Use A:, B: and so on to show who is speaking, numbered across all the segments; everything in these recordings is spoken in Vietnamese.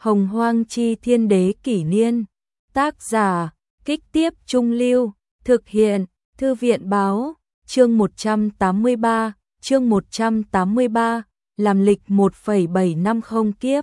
A: Hồng Hoang Chi Thiên Đế Kỷ Niên. Tác giả, Kích Tiếp Trung Lưu. Thực hiện, Thư viện Báo. Chương 183, làm lịch 1,750 kiếp.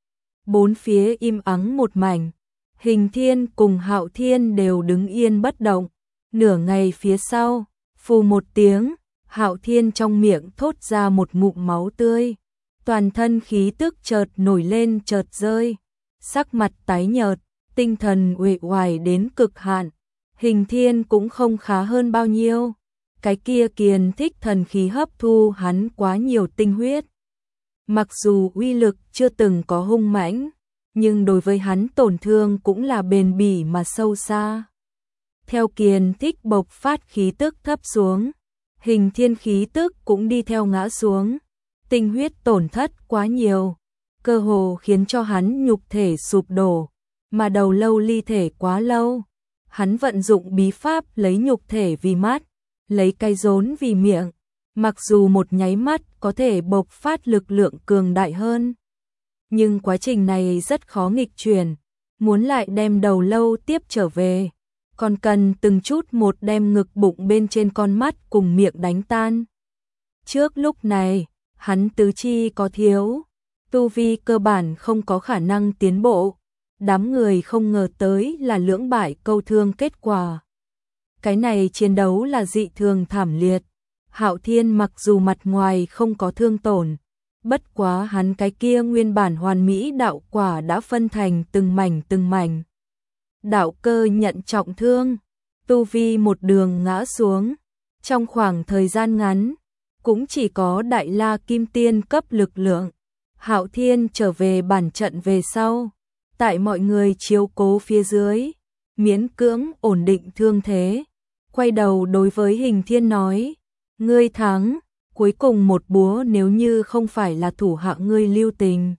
A: Bốn phía im ắng một mảnh. Hình Thiên cùng Hạo Thiên đều đứng yên bất động. Nửa ngày phía sau, phù một tiếng, Hạo Thiên trong miệng thốt ra một ngụm máu tươi. Toàn thân khí tức chợt nổi lên chợt rơi. Sắc mặt tái nhợt, tinh thần uể oải đến cực hạn. Hình Thiên cũng không khá hơn bao nhiêu. Cái kia Kiền Thích thần khí hấp thu hắn quá nhiều tinh huyết. Mặc dù uy lực chưa từng có hung mãnh, nhưng đối với hắn tổn thương cũng là bền bỉ mà sâu xa. Theo Kiền Thích bộc phát khí tức thấp xuống, Hình Thiên khí tức cũng đi theo ngã xuống. Tinh huyết tổn thất quá nhiều, cơ hồ khiến cho hắn nhục thể sụp đổ, mà đầu lâu ly thể quá lâu. Hắn vận dụng bí pháp lấy nhục thể vì mắt, lấy cái rốn vì miệng, mặc dù một nháy mắt có thể bộc phát lực lượng cường đại hơn. Nhưng quá trình này rất khó nghịch chuyển, muốn lại đem đầu lâu tiếp trở về, còn cần từng chút một đem ngực bụng bên trên con mắt cùng miệng đánh tan. Trước lúc này, hắn tứ chi có thiếu, tu vi cơ bản không có khả năng tiến bộ. Đám người không ngờ tới là lưỡng bại câu thương kết quả. Cái này chiến đấu là dị thường thảm liệt. Hạo Thiên mặc dù mặt ngoài không có thương tổn, bất quá hắn cái kia nguyên bản hoàn mỹ đạo quả đã phân thành từng mảnh. Đạo cơ nhận trọng thương, tu vi một đường ngã xuống. Trong khoảng thời gian ngắn, cũng chỉ có Đại La Kim Tiên cấp lực lượng. Hạo Thiên trở về bản trận về sau, tại mọi người chiếu cố phía dưới, miễn cưỡng ổn định thương thế. Quay đầu đối với Hình Thiên nói, ngươi thắng, cuối cùng một búa nếu như không phải là thủ hạ ngươi lưu tình,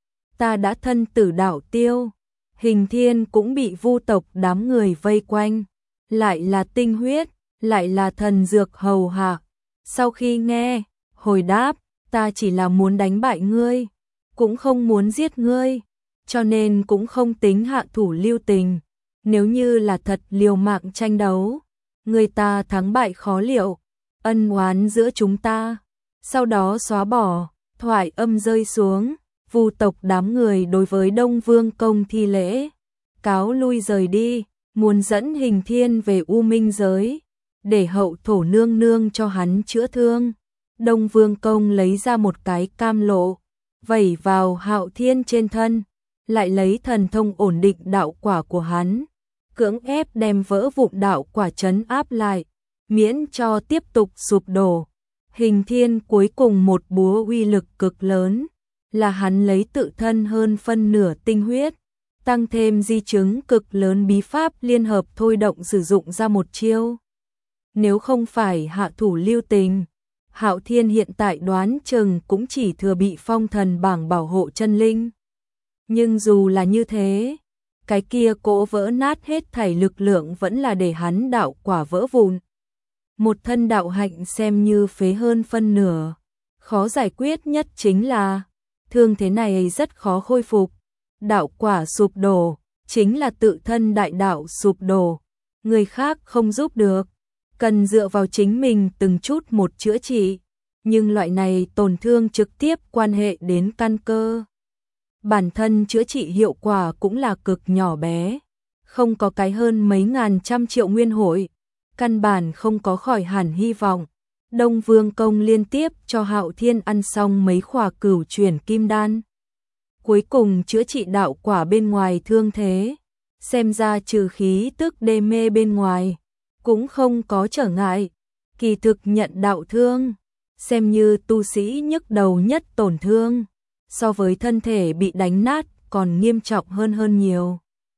A: ta đã thân tử đạo tiêu. Hình Thiên cũng bị Vu tộc đám người vây quanh, lại là tinh huyết, lại là thần dược hầu hạ. Sau khi nghe, hồi đáp, ta chỉ là muốn đánh bại ngươi, cũng không muốn giết ngươi, cho nên cũng không tính hạ thủ lưu tình. Nếu như là thật liều mạng tranh đấu, người ta thắng bại khó liệu, ân oán giữa chúng ta sau đó xóa bỏ. Thoại âm rơi xuống, Vu tộc đám người đối với Đông Vương Công thi lễ, cáo lui rời đi, muốn dẫn Hình Thiên về U Minh giới, để hậu thổ nương nương cho hắn chữa thương. Đông Vương Công lấy ra một cái cam lộ, vẩy vào Hạo Thiên trên thân, lại lấy thần thông ổn định đạo quả của hắn, cưỡng ép đem vỡ vụn đạo quả trấn áp lại, miễn cho tiếp tục sụp đổ. Hình Thiên cuối cùng một búa uy lực cực lớn, là hắn lấy tự thân hơn phân nửa tinh huyết, tăng thêm di chứng cực lớn bí pháp liên hợp thôi động sử dụng ra một chiêu. Nếu không phải hạ thủ lưu tình, Hạo Thiên hiện tại đoán chừng cũng chỉ thừa bị phong thần bảng bảo hộ chân linh. Nhưng dù là như thế, cái kia cỗ vỡ nát hết thảy lực lượng vẫn là để hắn đạo quả vỡ vụn. Một thân đạo hạnh xem như phế hơn phân nửa. Khó giải quyết nhất chính là, thương thế này rất khó khôi phục. Đạo quả sụp đổ, chính là tự thân đại đạo sụp đổ. Người khác không giúp được, cần dựa vào chính mình từng chút một chữa trị. Nhưng loại này tổn thương trực tiếp quan hệ đến căn cơ. Bản thân chữa trị hiệu quả cũng là cực nhỏ bé, không có cái hơn mấy ngàn trăm triệu nguyên hội, căn bản không có khỏi hẳn hy vọng. Đông Vương Công liên tiếp cho Hạo Thiên ăn xong mấy khỏa cửu chuyển kim đan, cuối cùng chữa trị đạo quả bên ngoài thương thế, xem ra trừ khí tức đê mê bên ngoài, cũng không có trở ngại. Kỳ thực nhận đạo thương, xem như tu sĩ nhức đầu nhất tổn thương, so với thân thể bị đánh nát còn nghiêm trọng hơn nhiều.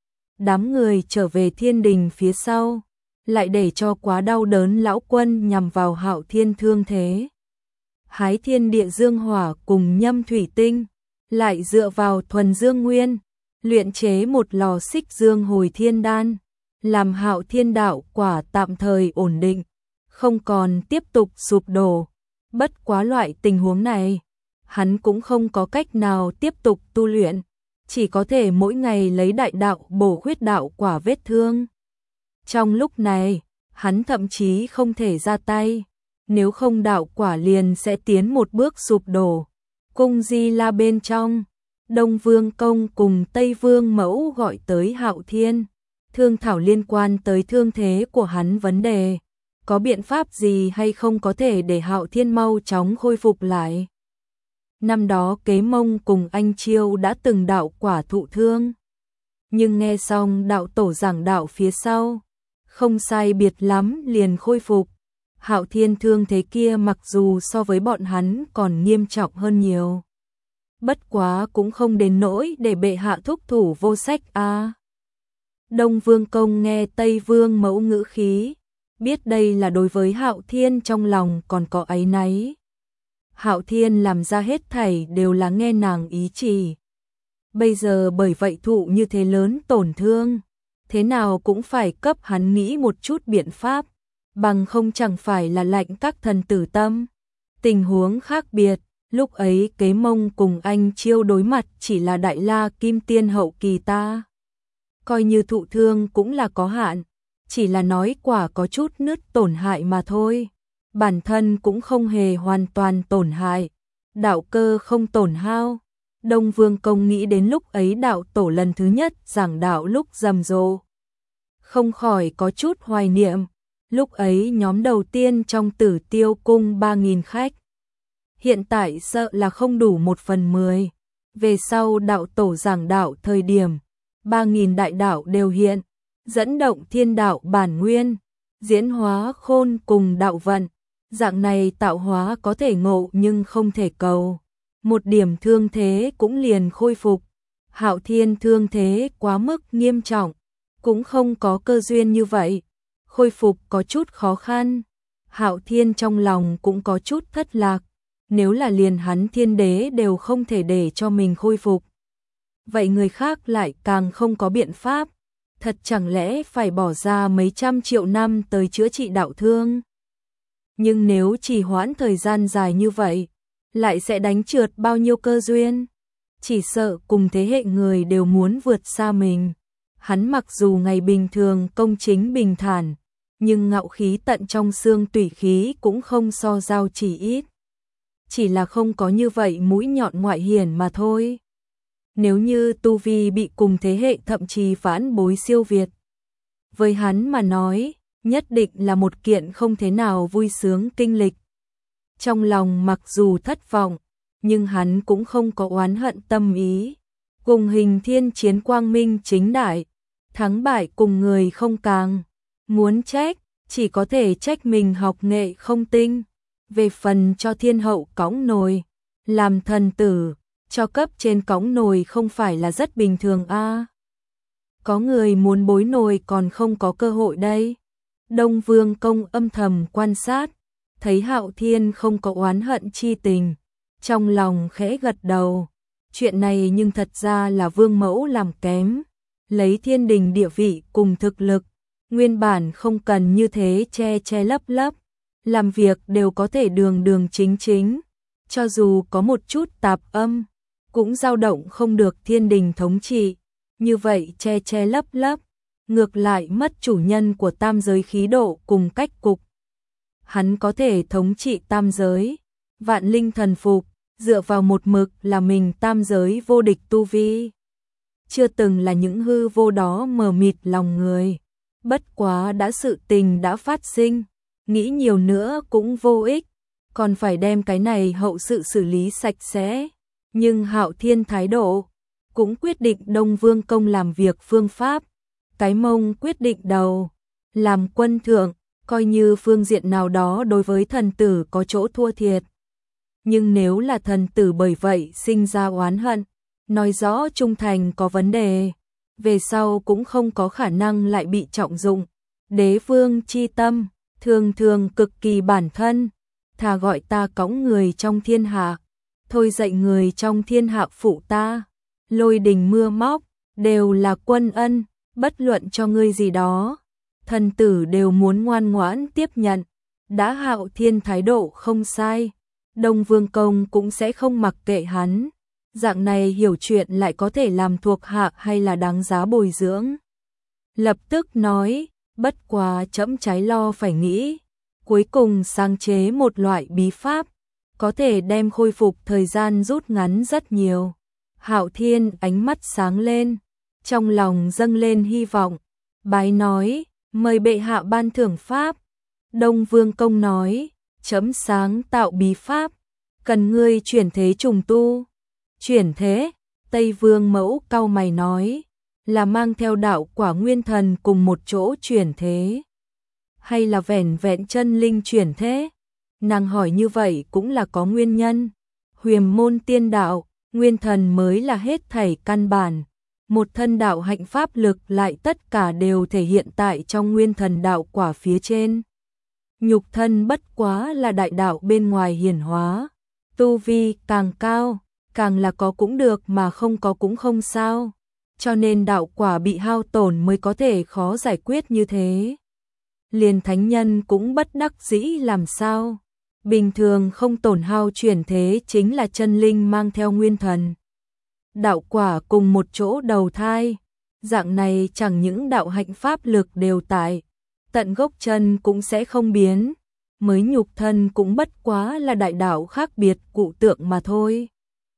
A: Đám người trở về thiên đình phía sau, lại để cho quá đau đớn lão quân nhằm vào Hạo Thiên thương thế. Hái thiên địa dương hỏa cùng nhâm thủy tinh, lại dựa vào thuần dương nguyên, luyện chế một lò xích dương hồi thiên đan, làm Hạo Thiên đạo quả tạm thời ổn định, không còn tiếp tục sụp đổ. Bất quá loại tình huống này, hắn cũng không có cách nào tiếp tục tu luyện, chỉ có thể mỗi ngày lấy đại đạo bổ khuyết đạo quả vết thương. Trong lúc này, hắn thậm chí không thể ra tay, nếu không đạo quả liền sẽ tiến một bước sụp đổ. Cung Di La bên trong, Đông Vương Công cùng Tây Vương Mẫu gọi tới Hạo Thiên, thương thảo liên quan tới thương thế của hắn vấn đề, có biện pháp gì hay không có thể để Hạo Thiên mau chóng khôi phục lại. Năm đó Kế Mông cùng anh Chiêu đã từng đạo quả thụ thương, nhưng nghe xong đạo tổ giảng đạo phía sau, không sai biệt lắm liền khôi phục. Hạo Thiên thương thế kia mặc dù so với bọn hắn còn nghiêm trọng hơn nhiều, bất quá cũng không đến nỗi để bệ hạ thúc thủ vô sách a. Đông Vương Công nghe Tây Vương Mẫu ngữ khí, biết đây là đối với Hạo Thiên trong lòng còn có áy náy. Hạo Thiên làm ra hết thảy đều là nghe nàng ý chỉ. Bây giờ bởi vậy thụ như thế lớn tổn thương, thế nào cũng phải cấp hắn nghĩ một chút biện pháp, bằng không chẳng phải là lạnh các thần tử tâm. Tình huống khác biệt, lúc ấy Kế Mông cùng anh Chiêu đối mặt chỉ là đại la kim tiên hậu kỳ ta. Coi như thụ thương cũng là có hạn, chỉ là nói quả có chút nứt tổn hại mà thôi. Bản thân cũng không hề hoàn toàn tổn hại, đạo cơ không tổn hao. Đông Vương Công nghĩ đến lúc ấy đạo tổ lần thứ nhất giảng đạo lúc rầm rộ, không khỏi có chút hoài niệm. Lúc ấy nhóm đầu tiên trong Tử Tiêu Cung 3.000 khách, hiện tại sợ là không đủ 1/10. Về sau đạo tổ giảng đạo thời điểm, 3.000 đại đạo đều hiện, dẫn động thiên đạo bản nguyên, diễn hóa khôn cùng đạo vận. Dạng này tạo hóa có thể ngộ nhưng không thể cầu. Một điểm thương thế cũng liền khôi phục. Hạo Thiên thương thế quá mức nghiêm trọng, cũng không có cơ duyên như vậy, khôi phục có chút khó khăn. Hạo Thiên trong lòng cũng có chút thất lạc, nếu là liền hắn thiên đế đều không thể để cho mình khôi phục, vậy người khác lại càng không có biện pháp. Thật chẳng lẽ phải bỏ ra mấy trăm triệu năm tới chữa trị đạo thương? Nhưng nếu trì hoãn thời gian dài như vậy, lại sẽ đánh trượt bao nhiêu cơ duyên? Chỉ sợ cùng thế hệ người đều muốn vượt xa mình. Hắn mặc dù ngày bình thường công chính bình thản, nhưng ngạo khí tận trong xương tủy khí cũng không so giao chỉ ít. Chỉ là không có như vậy mũi nhọn ngoại hiển mà thôi. Nếu như tu vi bị cùng thế hệ thậm chí vãn bối siêu việt, với hắn mà nói, nhất định là một kiện không thế nào vui sướng kinh lịch. Trong lòng mặc dù thất vọng, nhưng hắn cũng không có oán hận tâm ý. Cùng Hình Thiên chiến quang minh chính đại, thắng bại cùng người không càng. Muốn trách, chỉ có thể trách mình học nghệ không tinh. Về phần cho thiên hậu cõng nồi, làm thần tử, cho cấp trên cõng nồi không phải là rất bình thường a. Có người muốn bối nồi còn không có cơ hội đây. Đông Vương Công âm thầm quan sát, thấy Hạo Thiên không có oán hận chi tình, trong lòng khẽ gật đầu. Chuyện này nhưng thật ra là Vương Mẫu làm kém, lấy thiên đình địa vị cùng thực lực, nguyên bản không cần như thế che che lấp lấp, làm việc đều có thể đường đường chính chính, cho dù có một chút tạp âm, cũng dao động không được thiên đình thống trị, như vậy che che lấp lấp, ngược lại mất chủ nhân của tam giới khí độ cùng cách cục. Hắn có thể thống trị tam giới, vạn linh thần phục, dựa vào một mực là mình tam giới vô địch tu vi. Chưa từng là những hư vô đó mờ mịt lòng người. Bất quá đã sự tình đã phát sinh, nghĩ nhiều nữa cũng vô ích, còn phải đem cái này hậu sự xử lý sạch sẽ. Nhưng Hạo Thiên thái độ, cũng quyết định Đông Vương Công làm việc phương pháp. Cái mông quyết định đầu, làm quân thượng, coi như phương diện nào đó đối với thần tử có chỗ thua thiệt. Nhưng nếu là thần tử bởi vậy sinh ra oán hận, nói rõ trung thành có vấn đề, về sau cũng không có khả năng lại bị trọng dụng. Đế vương chi tâm, thường thường cực kỳ bản thân, thà gọi ta cõng người trong thiên hạ, thôi dạy người trong thiên hạ phụ ta. Lôi đình mưa móc, đều là quân ân, bất luận cho ngươi gì đó, thần tử đều muốn ngoan ngoãn tiếp nhận. Đã Hạo Thiên thái độ không sai, Đông Vương Công cũng sẽ không mặc kệ hắn. dạng này hiểu chuyện lại có thể làm thuộc hạ hay là đáng giá bồi dưỡng. Lập tức nói, bất quá trẫm trái lo phải nghĩ, cuối cùng sáng chế một loại bí pháp, có thể đem khôi phục thời gian rút ngắn rất nhiều. Hạo Thiên ánh mắt sáng lên, trong lòng dâng lên hy vọng, bái nói, mời bệ hạ ban thưởng pháp. Đông Vương Công nói, trẫm sáng tạo bí pháp, cần ngươi chuyển thế trùng tu. Chuyển thế, Tây Vương Mẫu cau mày nói, là mang theo đạo quả nguyên thần cùng một chỗ chuyển thế, hay là vẻn vẹn chân linh chuyển thế? Nàng hỏi như vậy cũng là có nguyên nhân. Huyền môn tiên đạo, nguyên thần mới là hết thảy căn bản. Một thân đạo hạnh pháp lực lại tất cả đều thể hiện tại trong nguyên thần đạo quả phía trên. Nhục thân bất quá là đại đạo bên ngoài hiển hóa. Tu vi càng cao, càng là có cũng được mà không có cũng không sao. Cho nên đạo quả bị hao tổn mới có thể khó giải quyết như thế. Liền thánh nhân cũng bất đắc dĩ làm sao. Bình thường không tổn hao chuyển thế chính là chân linh mang theo nguyên thần. Đạo quả cùng một chỗ đầu thai. Dạng này chẳng những đạo hạnh pháp lực đều tại, tận gốc chân cũng sẽ không biến. Mới nhục thân cũng bất quá là đại đạo khác biệt cụ tượng mà thôi.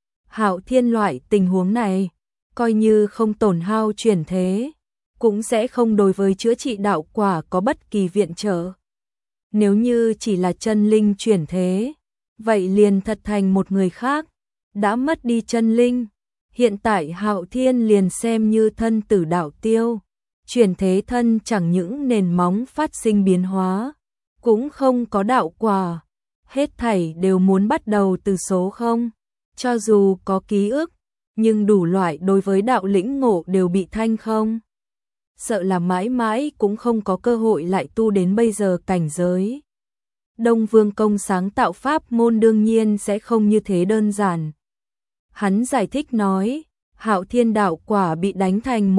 A: Hạo Thiên loại tình huống này, coi như không tổn hao chuyển thế, cũng sẽ không đối với chữa trị đạo quả có bất kỳ viện trợ. Nếu như chỉ là chân linh chuyển thế, vậy liền thật thành một người khác, đã mất đi chân linh. Hiện tại Hạo Thiên liền xem như thân tử đạo tiêu, chuyển thế thân chẳng những nền móng phát sinh biến hóa, cũng không có đạo quả, hết thảy đều muốn bắt đầu từ số không. Cho dù có ký ức, nhưng đủ loại đối với đạo lĩnh ngộ đều bị thanh không. Sợ là mãi mãi cũng không có cơ hội lại tu đến bây giờ cảnh giới. Đông Vương Công sáng tạo pháp môn đương nhiên sẽ không như thế đơn giản. Hắn giải thích nói, Hạo Thiên đạo quả bị đánh thành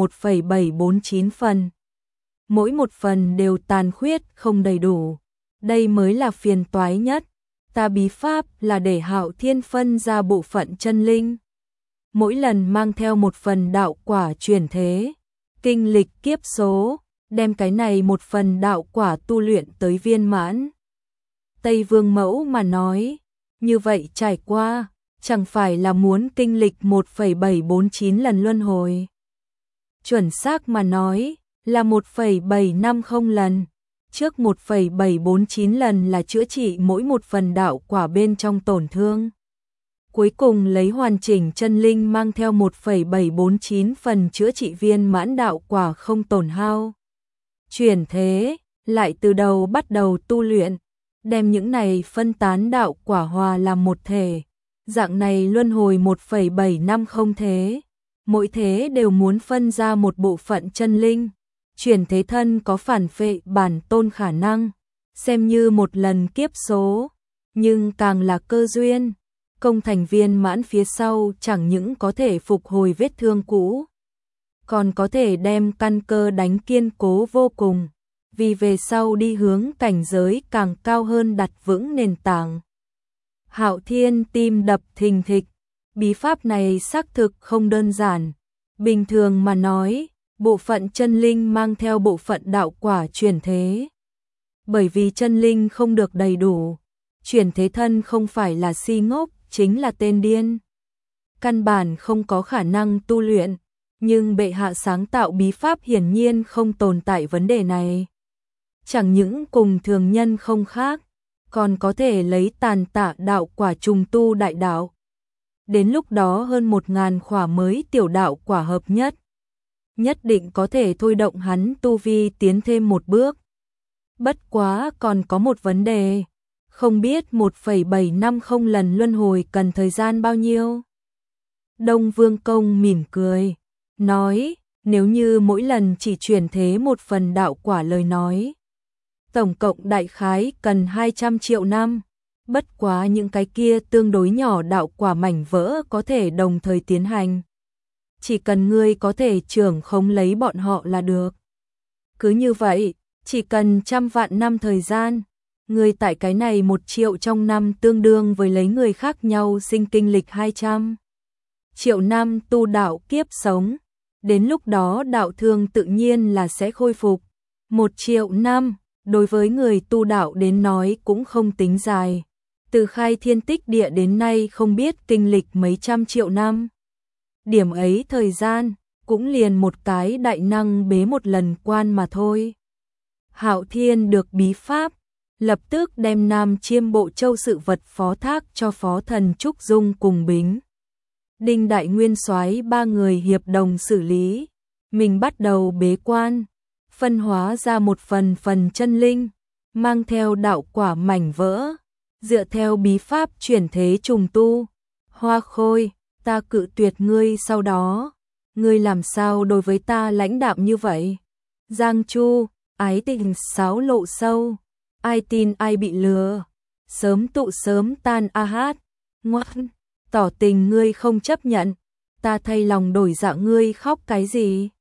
A: 1,749 phần. Mỗi một phần đều tàn khuyết không đầy đủ. Đây mới là phiền toái nhất. Ta bí pháp là để Hạo Thiên phân ra bộ phận chân linh. Mỗi lần mang theo một phần đạo quả chuyển thế, kinh lịch kiếp số, đem cái này một phần đạo quả tu luyện tới viên mãn. Tây Vương Mẫu mà nói, như vậy trải qua, chẳng phải là muốn kinh lịch 1,749 lần luân hồi. Chuẩn xác mà nói, là 1,750 lần. Trước 1,749 lần là chữa trị mỗi một phần đạo quả bên trong tổn thương. Cuối cùng lấy hoàn chỉnh chân linh mang theo 1,749 phần chữa trị viên mãn đạo quả không tổn hao. Chuyển thế, lại từ đầu bắt đầu tu luyện, đem những này phân tán đạo quả hòa làm một thể. Dạng này luân hồi 1,750 thế, mỗi thế đều muốn phân ra một bộ phận chân linh. Chuyển thế thân có phản phệ bản tôn khả năng, xem như một lần kiếp số, nhưng càng là cơ duyên. Công thành viên mãn phía sau chẳng những có thể phục hồi vết thương cũ, còn có thể đem căn cơ đánh kiên cố vô cùng, vì về sau đi hướng cảnh giới càng cao hơn đặt vững nền tảng. Hạo Thiên tim đập thình thịch, bí pháp này xác thực không đơn giản. Bình thường mà nói, bộ phận chân linh mang theo bộ phận đạo quả chuyển thế. Bởi vì chân linh không được đầy đủ, chuyển thế thân không phải là si ngốc, chính là tên điên. Căn bản không có khả năng tu luyện, nhưng bệ hạ sáng tạo bí pháp hiển nhiên không tồn tại vấn đề này. Chẳng những cùng thường nhân không khác, còn có thể lấy tàn tạ đạo quả trùng tu đại đạo. Đến lúc đó hơn 1000 khỏa mới tiểu đạo quả hợp nhất, nhất định có thể thôi động hắn tu vi tiến thêm một bước. Bất quá còn có một vấn đề, không biết 1,750 lần luân hồi cần thời gian bao nhiêu. Đông Vương Công mỉm cười, nói, nếu như mỗi lần chỉ chuyển thế một phần đạo quả lời nói, tổng cộng đại khái cần 200 triệu năm. Bất quá những cái kia tương đối nhỏ đạo quả mảnh vỡ có thể đồng thời tiến hành. Chỉ cần ngươi có thể trưởng khống lấy bọn họ là được. Cứ như vậy, chỉ cần 100 vạn năm thời gian, ngươi tại cái này 1 triệu trong năm tương đương với lấy người khác nhau sinh kinh lịch 200 triệu năm tu đạo kiếp sống. Đến lúc đó đạo thương tự nhiên là sẽ khôi phục. 1 triệu năm, đối với người tu đạo đến nói cũng không tính dài. Từ khai thiên tích địa đến nay không biết kinh lịch mấy trăm triệu năm. Điểm ấy thời gian, cũng liền một cái đại năng bế một lần quan mà thôi. Hạo Thiên được bí pháp, lập tức đem Nam Chiêm Bộ Châu sự vật phó thác cho phó thần Trúc Dung cùng Bính Đinh Đại Nguyên soái 3 người hiệp đồng xử lý. Mình bắt đầu bế quan, phân hóa ra một phần chân linh, mang theo đạo quả mảnh vỡ, dựa theo bí pháp chuyển thế trùng tu. Hoa Khôi, ta cự tuyệt ngươi sau đó, ngươi làm sao đối với ta lãnh đạm như vậy? Giang Chu, ái tình sáo lộ sâu, ai tin ai bị lừa, sớm tụ sớm tan a hát, ngoan, tỏ tình ngươi không chấp nhận, ta thay lòng đổi dạ ngươi khóc cái gì?